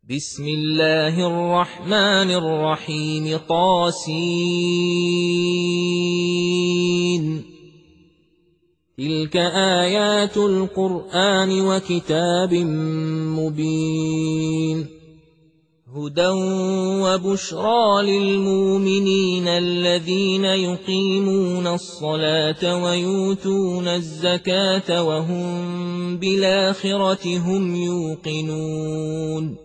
بسم الله الرحمن الرحيم طاسين. تلك آيات القرآن وكتاب مبين، هدى وبشرى للمؤمنين الذين يقيمون الصلاة ويؤتون الزكاة وهم بالآخرة هم يوقنون.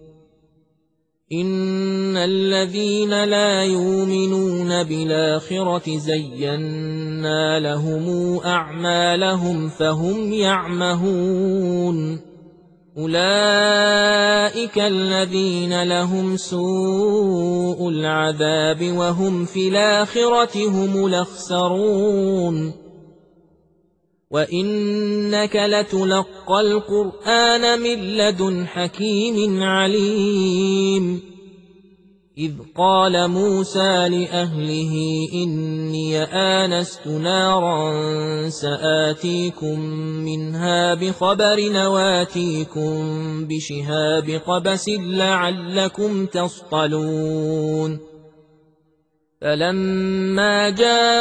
إن الذين لا يؤمنون بالآخرة زينا لهم أعمالهم فهم يعمهون. أولئك الذين لهم سوء العذاب وهم في الآخرة هم الأخسرون. وإنك لتلقى القرآن من لدن حكيم عليم. إذ قال موسى لأهله إني آنست نارا سآتيكم منها بخبر وآتيكم بشهاب قبس لعلكم تصطلون. فلما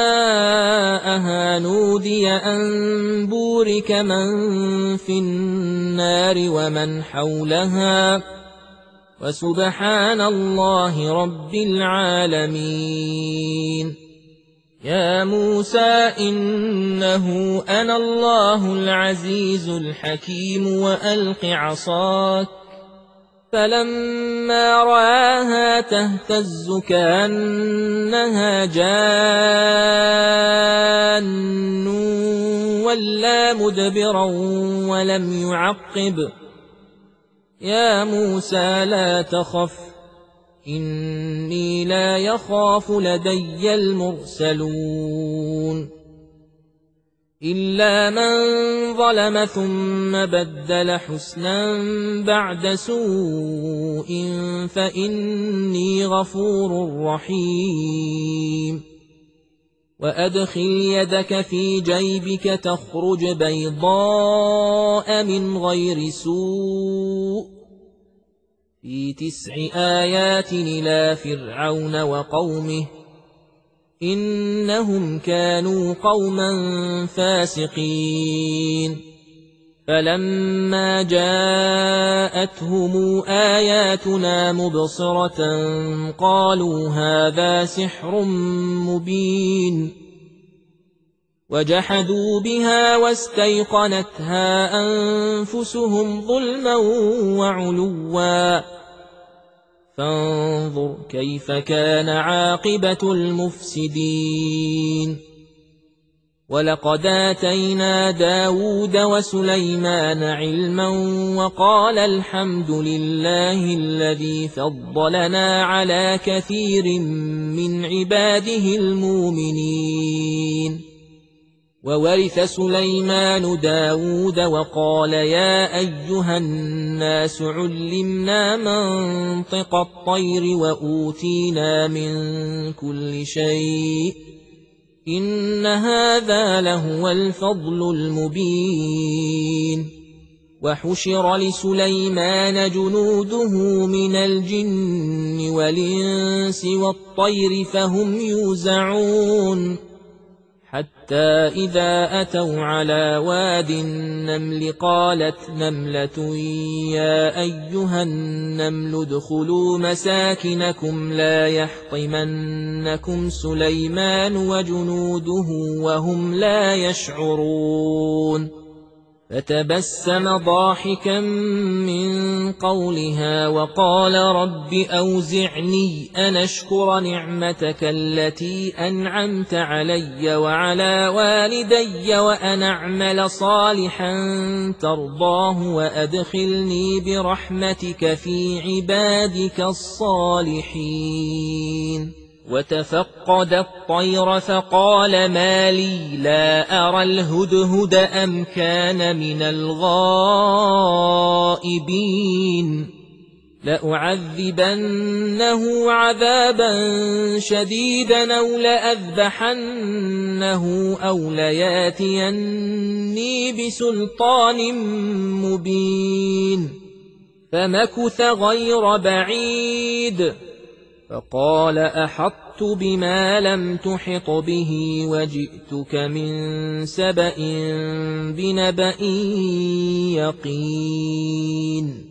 جاءها نودي أن بورك من في النار ومن حولها وسبحان الله رب العالمين. يا موسى إنه أنا الله العزيز الحكيم وألق عصاك. فلما رآها تهتز كأنها جان ولا مدبرا ولم يعقب. يا موسى لا تخف إني لا يخاف لدي المرسلون. إلا من ظلم ثم بدل حسنا بعد سوء فإني غفور رحيم. وأدخل يدك في جيبك تخرج بيضاء من غير سوء في 9 آيات إلى فرعون وقومه إنهم كانوا قوما فاسقين. فلما جاءتهم آياتنا مبصرة قالوا هذا سحر مبين. وجحدوا بها واستيقنتها أنفسهم ظلما وعلوا فانظر كيف كان عاقبة المفسدين. ولقد آتينا داود وسليمان علما وقال الحمد لله الذي فضلنا على كثير من عباده المؤمنين. وورث سليمان داود وقال يا أيها الناس علمنا منطق الطير وأوتينا من كل شيء إن هذا لهو الفضل المبين. وحشر لسليمان جنوده من الجن والإنس والطير فهم يوزعون. حتى إذا أتوا على واد النمل قالت نملة يا أيها النمل ادخلوا مساكنكم لا يحطمنكم سليمان وجنوده وهم لا يشعرون. فتبسم ضاحكا من قولها وقال رب أوزعني أن أشكر نعمتك التي أنعمت علي وعلى والدي وأن أعمل صالحا ترضاه وأدخلني برحمتك في عبادك الصالحين. وتفقد الطير فقال ما لي لا أرى الهدهد أم كان من الغائبين. لأعذبنه عذابا شديدا أو لأذبحنه أو لياتيني بسلطان مبين. فمكث غير بعيد فقال أحطت بما لم تحط به وجئتك من سبأ بنبأ يقين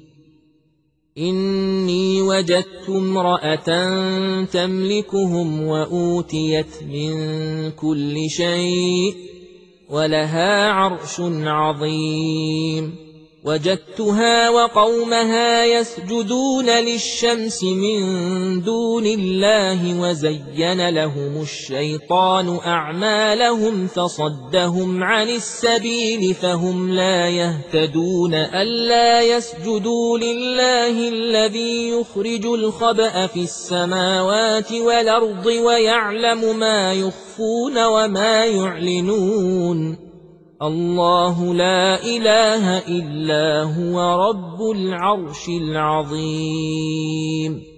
إني وجدت امرأة تملكهم وأوتيت من كل شيء ولها عرش عظيم وجدتها وقومها يسجدون للشمس من دون الله وزين لهم الشيطان أعمالهم فصدهم عن السبيل فهم لا يهتدون ألا يسجدوا لله الذي يخرج الخبأ في السماوات والأرض ويعلم ما يخفون وما يعلنون الله لا إله إلا هو رب العرش العظيم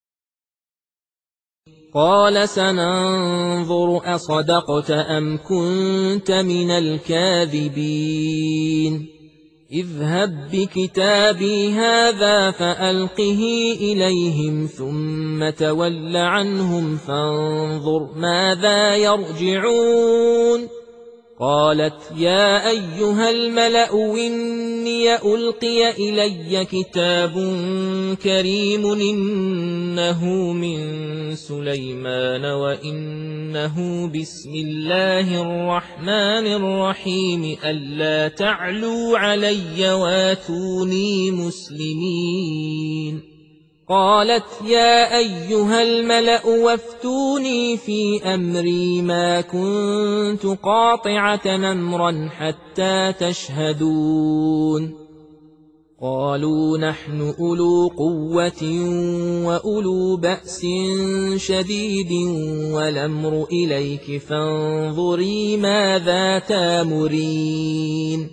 قال سننظر أصدقت أم كنت من الكاذبين اذهب بكتابي هذا فألقه إليهم ثم تول عنهم فانظر ماذا يرجعون قالت يا أيها الملأ إني ألقي إلي كتاب كريم إنه من سليمان وإنه بسم الله الرحمن الرحيم ألا تعلوا علي واتوني مسلمين قالت يا أيها الملأ وافتوني في أمري ما كنت قاطعة أمرا حتى تشهدون قالوا نحن أولو قوة وأولو بأس شديد والأمر إليك فانظري ماذا تامرين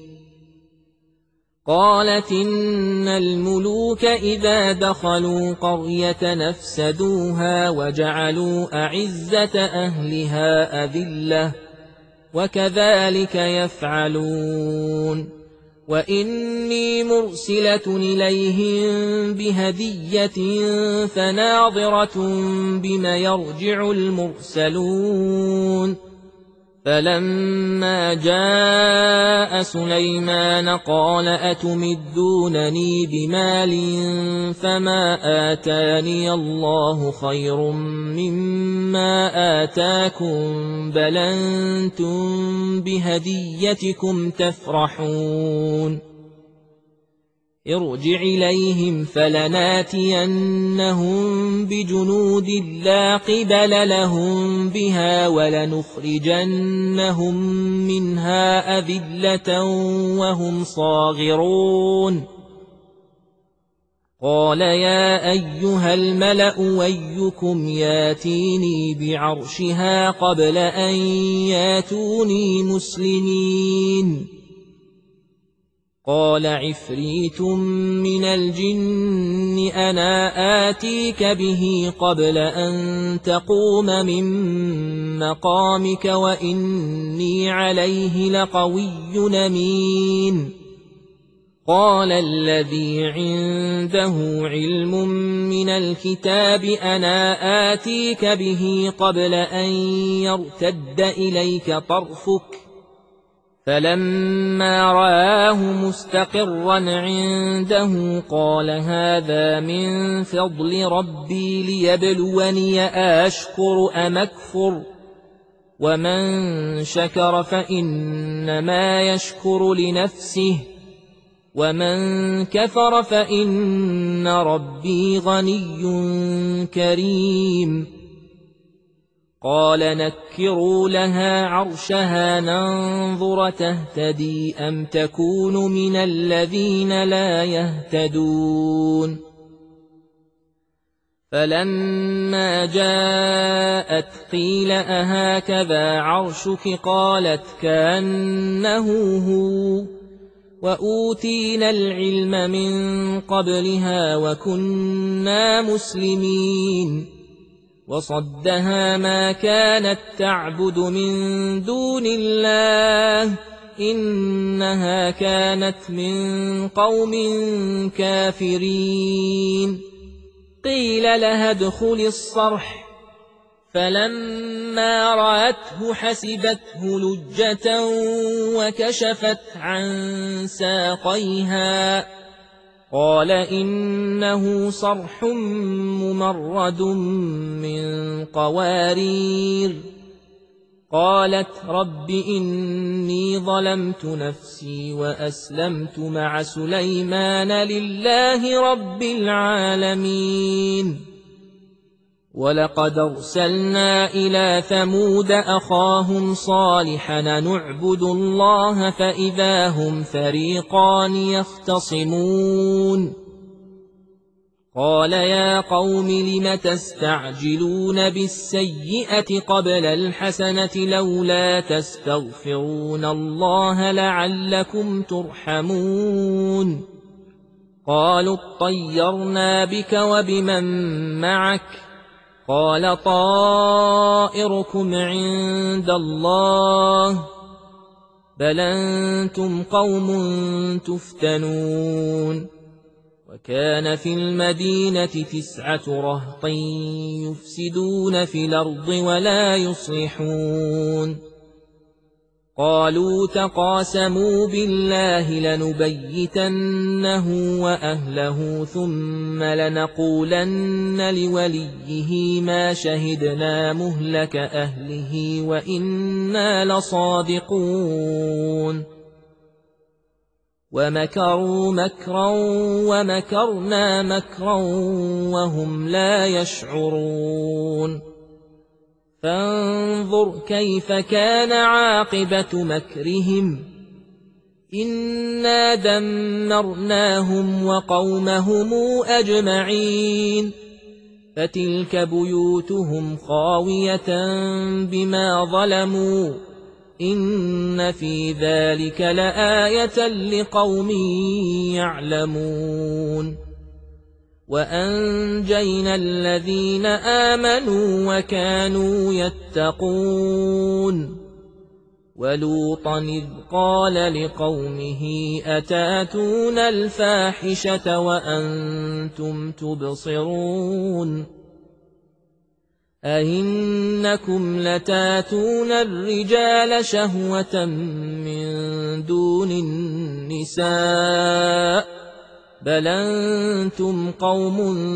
قالت إن الملوك إذا دخلوا قرية نفسدوها وجعلوا أعزة أهلها أذلة وكذلك يفعلون وإني مرسلة إليهم بهدية فناظرة بما يرجع المرسلون فلما جاء سليمان قال أتمدونني بمال فما آتاني الله خير مما آتاكم بل أنتم بهديتكم تفرحون ارجع إليهم فلناتينهم بجنود لا قبل لهم بها ولنخرجنهم منها أذلة وهم صاغرون قال يا أيها الملأ أيكم ياتيني بعرشها قبل أن ياتوني مسلمين قال عفريت من الجن أنا آتيك به قبل أن تقوم من مقامك وإني عليه لقوي أمين قال الذي عنده علم من الكتاب أنا آتيك به قبل أن يرتد إليك طرفك فلما رآه مستقرا عنده قال هذا من فضل ربي ليبلوني أشكر أم أكفر ومن شكر فإنما يشكر لنفسه ومن كفر فإن ربي غني كريم قال نكروا لها عرشها ننظر تهتدي أم تكون من الذين لا يهتدون فلما جاءت قيل أهكذا عرشك قالت كأنه هو وأوتينا العلم من قبلها وكنا مسلمين وصدها ما كانت تعبد من دون الله إنها كانت من قوم كافرين قيل لها ادخل الصرح فلما رأته حسبته لجة وكشفت عن ساقيها قال إنه صرح ممرد من قوارير قالت رب إني ظلمت نفسي وأسلمت مع سليمان لله رب العالمين ولقد أرسلنا إلى ثمود أخاهم صالحا نعبد الله فإذا هم فريقان يختصمون قال يا قوم لم تستعجلون بالسيئة قبل الحسنة لولا تستغفرون الله لعلكم ترحمون قالوا اطيرنا بك وبمن معك قال طائركم عند الله بل أنتم قوم تفتنون وكان في المدينة 9 رهط يفسدون في الأرض ولا يصلحون قالوا تقاسموا بالله لنبيتنه وأهله ثم لنقولن لوليه ما شهدنا مهلك أهله وإنا لصادقون ومكروا مكرا ومكرنا مكرا وهم لا يشعرون فانظر كيف كان عاقبة مكرهم إنا دمرناهم وقومهم أجمعين فتلك بيوتهم خاوية بما ظلموا إن في ذلك لآية لقوم يعلمون وأنجينا الذين آمنوا وكانوا يتقون ولوطا إذ قال لقومه أتاتون الفاحشة وأنتم تبصرون أئنكم لتاتون الرجال شهوة من دون النساء بل أنتم قوم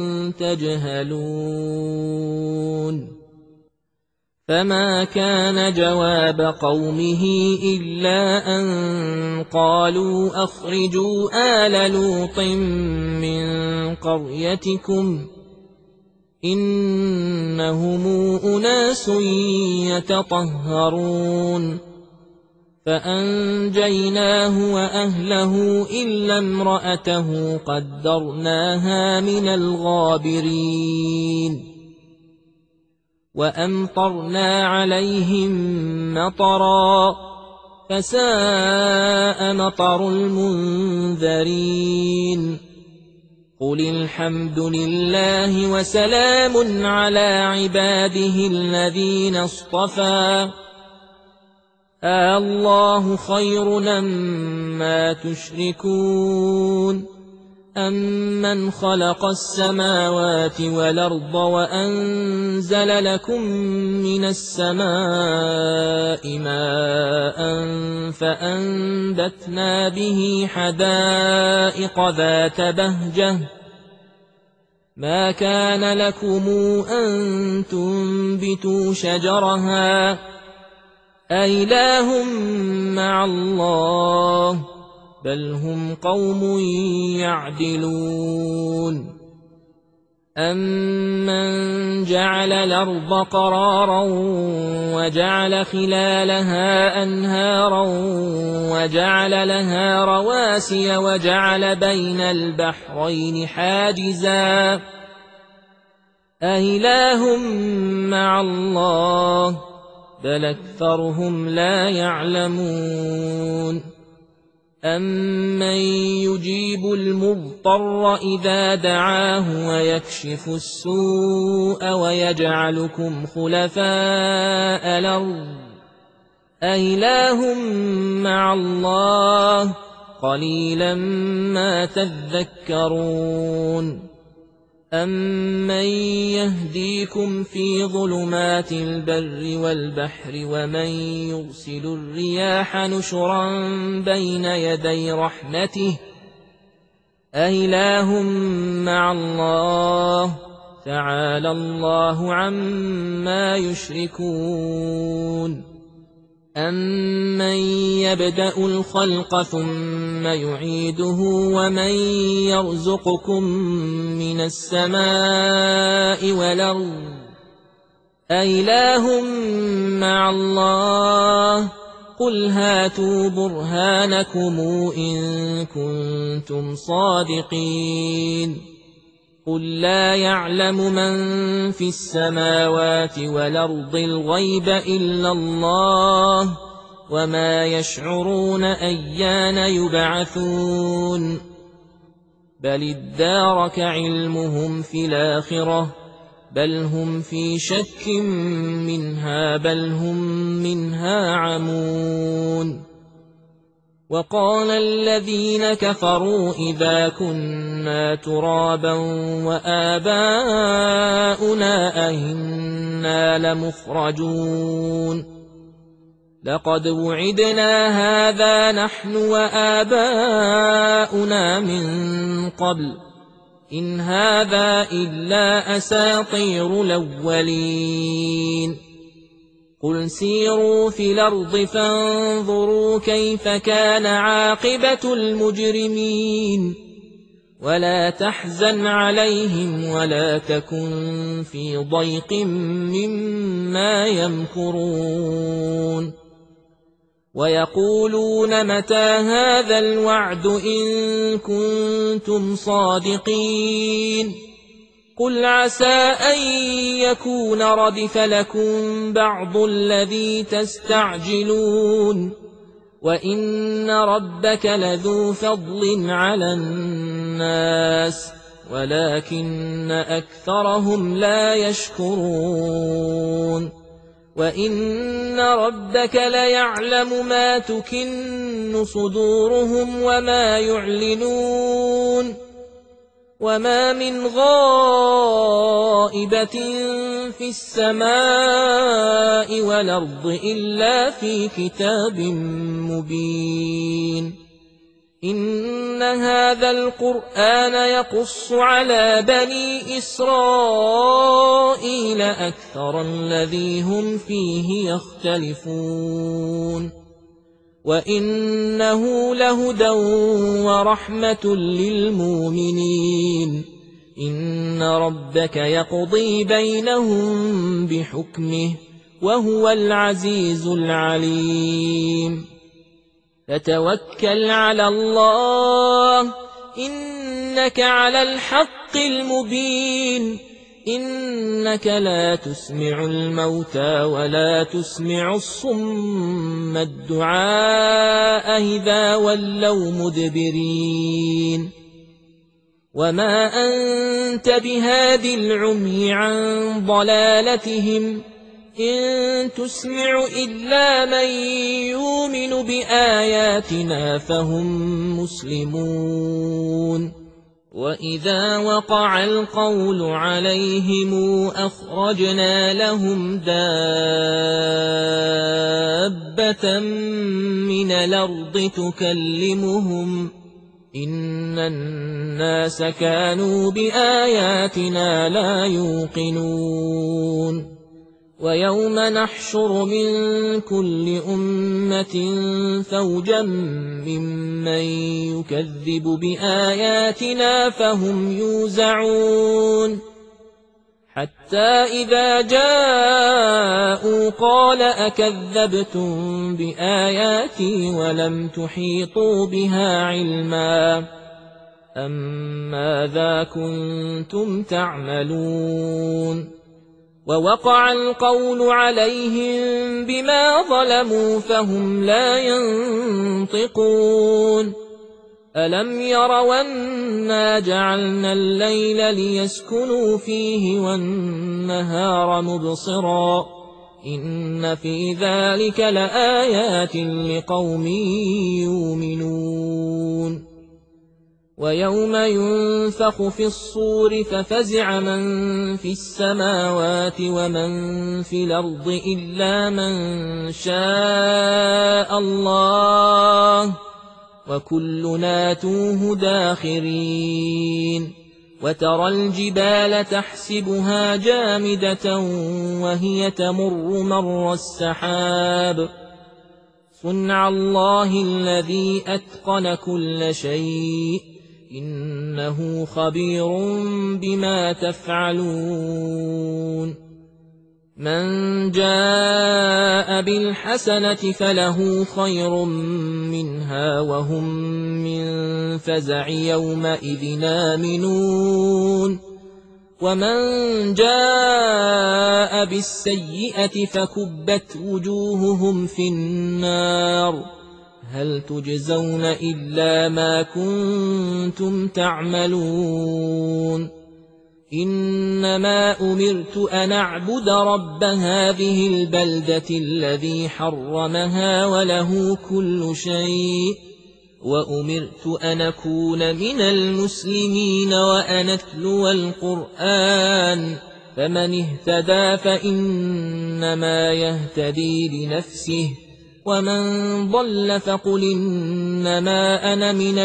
تجهلون فما كان جواب قومه إلا أن قالوا أخرجوا آل لوط من قريتكم إنهم أناس يتطهرون فأنجيناه وأهله إلا امرأته قدرناها من الغابرين وأمطرنا عليهم مطرا فساء مطر المنذرين قل الحمد لله وسلام على عباده الذين اصطفى الله خير أما تشركون أمن خلق السماوات والأرض وأنزل لكم من السماء ماء فأنبتنا به حدائق ذات بهجة ما كان لكم أن تنبتوا شجرها أإله مع الله بل هم قوم يعدلون أمن جعل الأرض قرارا وجعل خلالها أنهارا وجعل لها رواسي وجعل بين البحرين حاجزا أإله مع الله بل أكثرهم لا يعلمون أمن يجيب المضطر إذا دعاه ويكشف السوء ويجعلكم خلفاء الأرض أإله مع الله قليلا ما تذكرون أمن يهديكم في ظلمات البر والبحر ومن يرسل الرياح نشرا بين يدي رحمته أإله مع الله تعالى الله عما يشركون أمن يبدأ الخلق ثم يعيده ومن يرزقكم من السماء والأرض أإله مع الله قل هاتوا برهانكم إن كنتم صادقين قل لا يعلم من في السماوات والأرض الغيب إلا الله وما يشعرون أيان يبعثون بل ادارك علمهم في الآخرة بل هم في شك منها بل هم منها عمون وقال الذين كفروا إذا كنا ترابا وآباؤنا أئنا لمخرجون لقد وعدنا هذا نحن وآباؤنا من قبل إن هذا إلا أساطير الأولين قل سيروا في الأرض فانظروا كيف كان عاقبة المجرمين ولا تحزن عليهم ولا تكن في ضيق مما يمكرون ويقولون متى هذا الوعد إن كنتم صادقين قل عسى أن يكون ردف لكم بعض الذي تستعجلون وإن ربك لذو فضل على الناس ولكن أكثرهم لا يشكرون وإن ربك ليعلم ما تكن صدورهم وما يعلنون وما من غائبة في السماء والأرض إلا في كتاب مبين إن هذا القرآن يقص على بني إسرائيل أكثر الذي هم فيه يختلفون وإنه لهدى ورحمة للمؤمنين إن ربك يقضي بينهم بحكمه وهو العزيز العليم فتوكل على الله إنك على الحق المبين إنك لا تسمع الموتى ولا تسمع الصم الدعاء إذا ولوا مدبرين وما أنت بهاد العمي عن ضلالتهم إن تسمع إلا من يؤمن بآياتنا فهم مسلمون وإذا وقع القول عليهم أخرجنا لهم دابة من الأرض تكلمهم إن الناس كانوا بآياتنا لا يوقنون ويوم نحشر من كل أمة فوجا ممن يكذب بآياتنا فهم يوزعون حتى إذا جاءوا قال أكذبتم بآياتي ولم تحيطوا بها علما أم ماذا كنتم تعملون ووقع القول عليهم بما ظلموا فهم لا ينطقون ألم يروا أنا جعلنا الليل ليسكنوا فيه والنهار مبصرا إن في ذلك لآيات لقوم يؤمنون ويوم ينفخ في الصور ففزع من في السماوات ومن في الأرض إلا من شاء الله وكلنا آتوه داخرين وترى الجبال تحسبها جامدة وهي تمر مر السحاب صنع الله الذي أتقن كل شيء إنه خبير بما تفعلون من جاء بالحسنة فله خير منها وهم من فزع يومئذ آمنون ومن جاء بالسيئة فكبت وجوههم في النار هل تجزون إلا ما كنتم تعملون إنما أمرت أن أعبد رب هذه البلدة الذي حرمها وله كل شيء وأمرت أن أكون من المسلمين وأن أتلو القرآن فمن اهتدى فإنما يهتدي لنفسه ومن ضل فقل إنما أنا من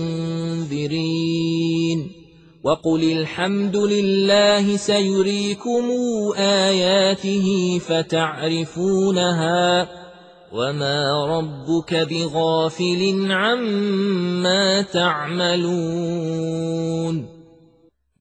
المنذرين وقل الحمد لله سيريكم آياته فتعرفونها وما ربك بغافل عما تعملون